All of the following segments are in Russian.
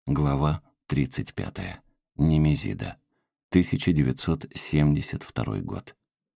Глава 35. Немезида. 1972 год.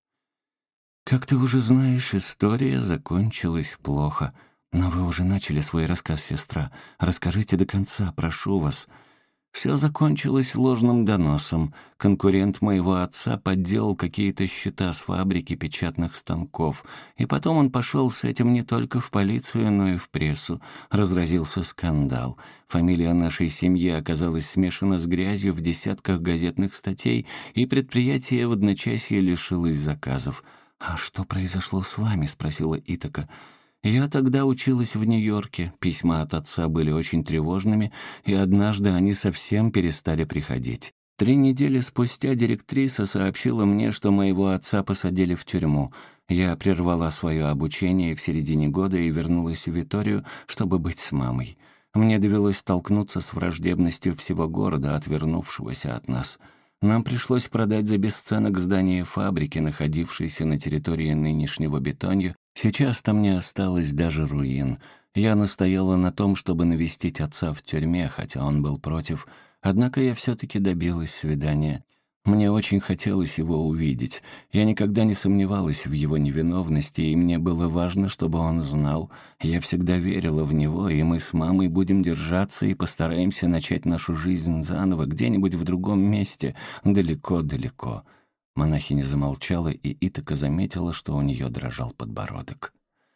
Как ты уже знаешь, история закончилась плохо. Но вы уже начали свой рассказ, сестра. Расскажите до конца, прошу вас. Все закончилось ложным доносом. Конкурент моего отца подделал какие-то счета с фабрики печатных станков. И потом он пошел с этим не только в полицию, но и в прессу. Разразился скандал. Фамилия нашей семьи оказалась смешана с грязью в десятках газетных статей, и предприятие в одночасье лишилось заказов. «А что произошло с вами?» — спросила Итака. «Я тогда училась в Нью-Йорке. Письма от отца были очень тревожными, и однажды они совсем перестали приходить. 3 недели спустя директриса сообщила мне, что моего отца посадили в тюрьму. Я прервала свое обучение в середине года и вернулась в Виторию, чтобы быть с мамой. Мне довелось столкнуться с враждебностью всего города, отвернувшегося от нас. Нам пришлось продать за бесценок здание фабрики, находившейся на территории нынешнего Бетоньо. Сейчас там не осталось даже руин. Я настояла на том, чтобы навестить отца в тюрьме, хотя он был против. Однако я все-таки добилась свидания. Мне очень хотелось его увидеть. Я никогда не сомневалась в его невиновности, и мне было важно, чтобы он знал. Я всегда верила в него, и мы с мамой будем держаться и постараемся начать нашу жизнь заново где-нибудь в другом месте, далеко-далеко». Монахиня замолчала, и Итака заметила, что у нее дрожал подбородок.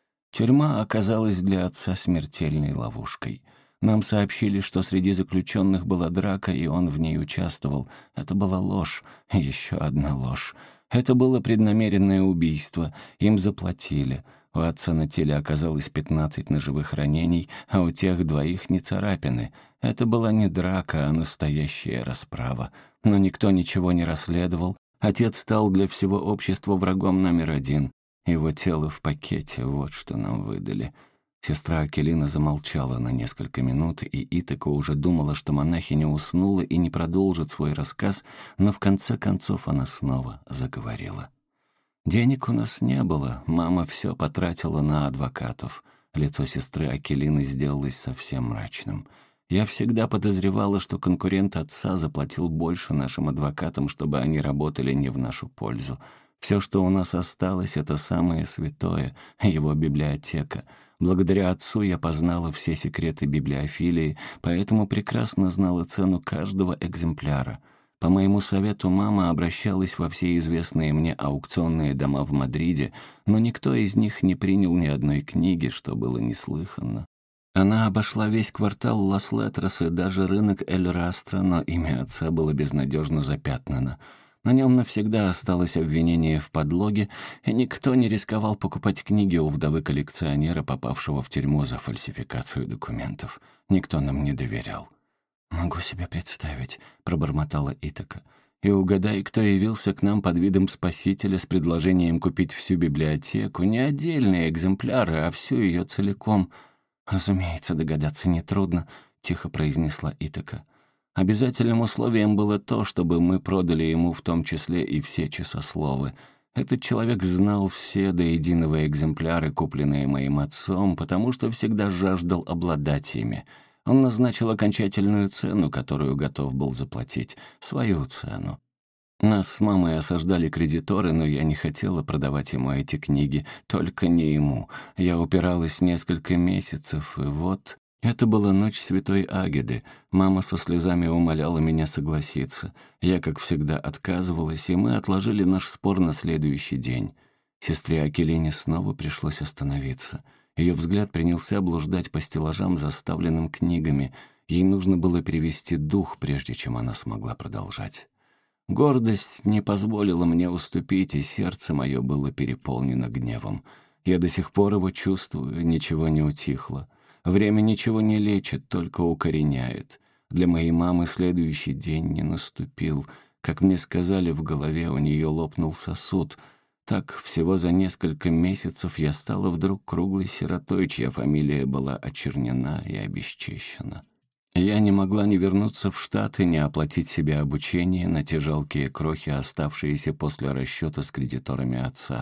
Тюрьма оказалась для отца смертельной ловушкой. Нам сообщили, что среди заключенных была драка, и он в ней участвовал. Это была ложь, еще одна ложь. Это было преднамеренное убийство, им заплатили. У отца на теле оказалось 15 ножевых ранений, а у тех 2 не царапины. Это была не драка, а настоящая расправа. Но никто ничего не расследовал. Отец стал для всего общества врагом номер 1. Его тело в пакете, вот что нам выдали. Сестра Акелина замолчала на несколько минут, и Итака уже думала, что монахиня уснула и не продолжит свой рассказ, но в конце концов она снова заговорила. «Денег у нас не было, мама все потратила на адвокатов». Лицо сестры Акелины сделалось совсем мрачным. «Я всегда подозревала, что конкурент отца заплатил больше нашим адвокатам, чтобы они работали не в нашу пользу. Все, что у нас осталось, это самое святое, его библиотека. Благодаря отцу я познала все секреты библиофилии, поэтому прекрасно знала цену каждого экземпляра. По моему совету мама обращалась во все известные мне аукционные дома в Мадриде, но никто из них не принял ни одной книги, что было неслыханно. Она обошла весь квартал Лас-Летрос и даже рынок Эль-Растро, но имя отца было безнадежно запятнано. На нем навсегда осталось обвинение в подлоге, и никто не рисковал покупать книги у вдовы коллекционера, попавшего в тюрьму за фальсификацию документов. Никто нам не доверял. «Могу себе представить», — пробормотала Итака. «И угадай, кто явился к нам под видом спасителя с предложением купить всю библиотеку, не отдельные экземпляры, а всю ее целиком». «Разумеется, догадаться нетрудно», — тихо произнесла Итака. «Обязательным условием было то, чтобы мы продали ему в том числе и все часословы. Этот человек знал все до единого экземпляры, купленные моим отцом, потому что всегда жаждал обладать ими. Он назначил окончательную цену, которую готов был заплатить, свою цену. Нас с мамой осаждали кредиторы, но я не хотела продавать ему эти книги, только не ему. Я упиралась несколько месяцев, и вот... Это была ночь Святой Агеды. Мама со слезами умоляла меня согласиться. Я, как всегда, отказывалась, и мы отложили наш спор на следующий день. Сестре Акелине снова пришлось остановиться. Ее взгляд принялся блуждать по стеллажам, заставленным книгами. Ей нужно было перевести дух, прежде чем она смогла продолжать. Гордость не позволила мне уступить, и сердце мое было переполнено гневом. Я до сих пор его чувствую, ничего не утихло. Время ничего не лечит, только укореняет. Для моей мамы следующий день не наступил. Как мне сказали, в голове у нее лопнул сосуд. Так, всего за несколько месяцев я стала вдруг круглой сиротой, чья фамилия была очернена и обесчещена. Я не могла ни вернуться в Штаты, ни оплатить себе обучение на те жалкие крохи, оставшиеся после расчета с кредиторами отца.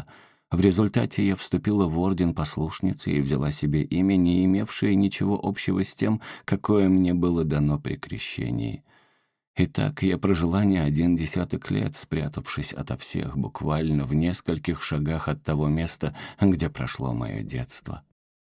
В результате я вступила в орден послушницы и взяла себе имя, не имевшее ничего общего с тем, какое мне было дано при крещении. Итак, я прожила не 1 лет, спрятавшись ото всех буквально в нескольких шагах от того места, где прошло мое детство.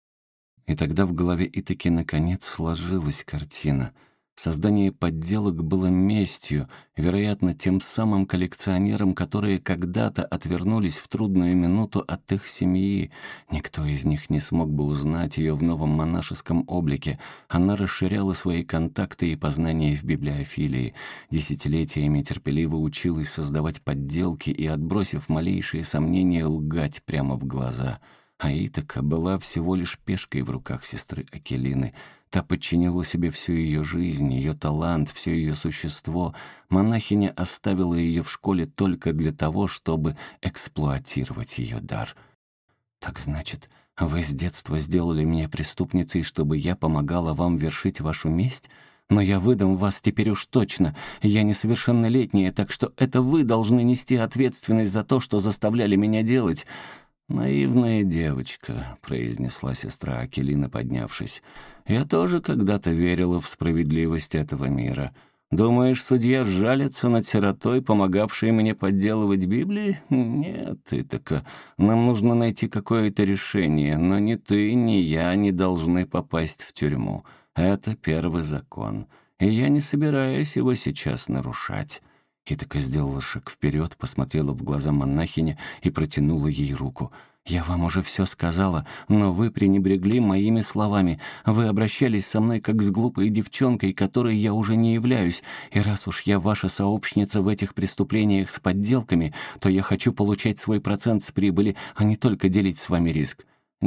И тогда в голове Итаки наконец сложилась картина. Создание подделок было местью, вероятно, тем самым коллекционерам, которые когда-то отвернулись в трудную минуту от их семьи. Никто из них не смог бы узнать ее в новом монашеском облике. Она расширяла свои контакты и познания в библиофилии. Десятилетиями терпеливо училась создавать подделки и, отбросив малейшие сомнения, лгать прямо в глаза. А Итака была всего лишь пешкой в руках сестры Акелины. Та подчинила себе всю ее жизнь, ее талант, все ее существо. Монахиня оставила ее в школе только для того, чтобы эксплуатировать ее дар. «Так значит, вы с детства сделали меня преступницей, чтобы я помогала вам вершить вашу месть? Но я выдам вас теперь уж точно. Я несовершеннолетняя, так что это вы должны нести ответственность за то, что заставляли меня делать». «Наивная девочка», — произнесла сестра Акелина, поднявшись. «Я тоже когда-то верила в справедливость этого мира. Думаешь, судья сжалится над сиротой, помогавшей мне подделывать Библии? Нет, Итака, нам нужно найти какое-то решение, но ни ты, ни я не должны попасть в тюрьму. Это первый закон, и я не собираюсь его сейчас нарушать». Итака сделала шаг вперед, посмотрела в глаза монахине и протянула ей руку. «Я вам уже все сказала, но вы пренебрегли моими словами. Вы обращались со мной как с глупой девчонкой, которой я уже не являюсь. И раз уж я ваша сообщница в этих преступлениях с подделками, то я хочу получать свой процент с прибыли, а не только делить с вами риск».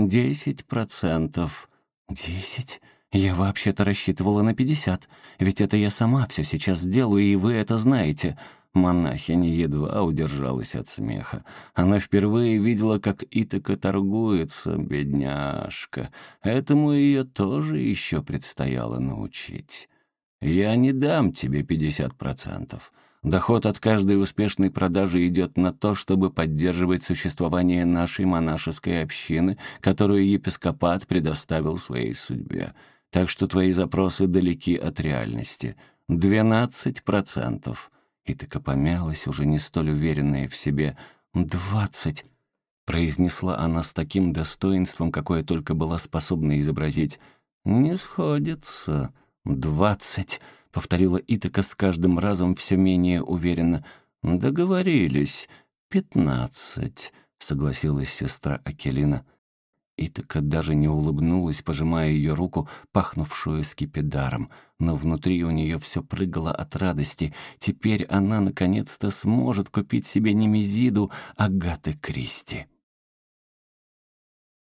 10%. 10? Я вообще-то рассчитывала на 50, ведь это я сама все сейчас сделаю, и вы это знаете». Монахиня едва удержалась от смеха. Она впервые видела, как Итака торгуется, бедняжка. Этому ее тоже еще предстояло научить. «Я не дам тебе 50%. Доход от каждой успешной продажи идет на то, чтобы поддерживать существование нашей монашеской общины, которую епископат предоставил своей судьбе. Так что твои запросы далеки от реальности. 12%. Итака помялась, уже не столь уверенная в себе. 20%, произнесла она с таким достоинством, какое только была способна изобразить. «Не сходится. 20%, повторила Итака с каждым разом все менее уверенно. «Договорились. 15%, согласилась сестра Акелина. Итака даже не улыбнулась, пожимая ее руку, пахнувшую скипидаром. Но внутри у нее все прыгало от радости. Теперь она наконец-то сможет купить себе не Мезиду, а Агаты Кристи.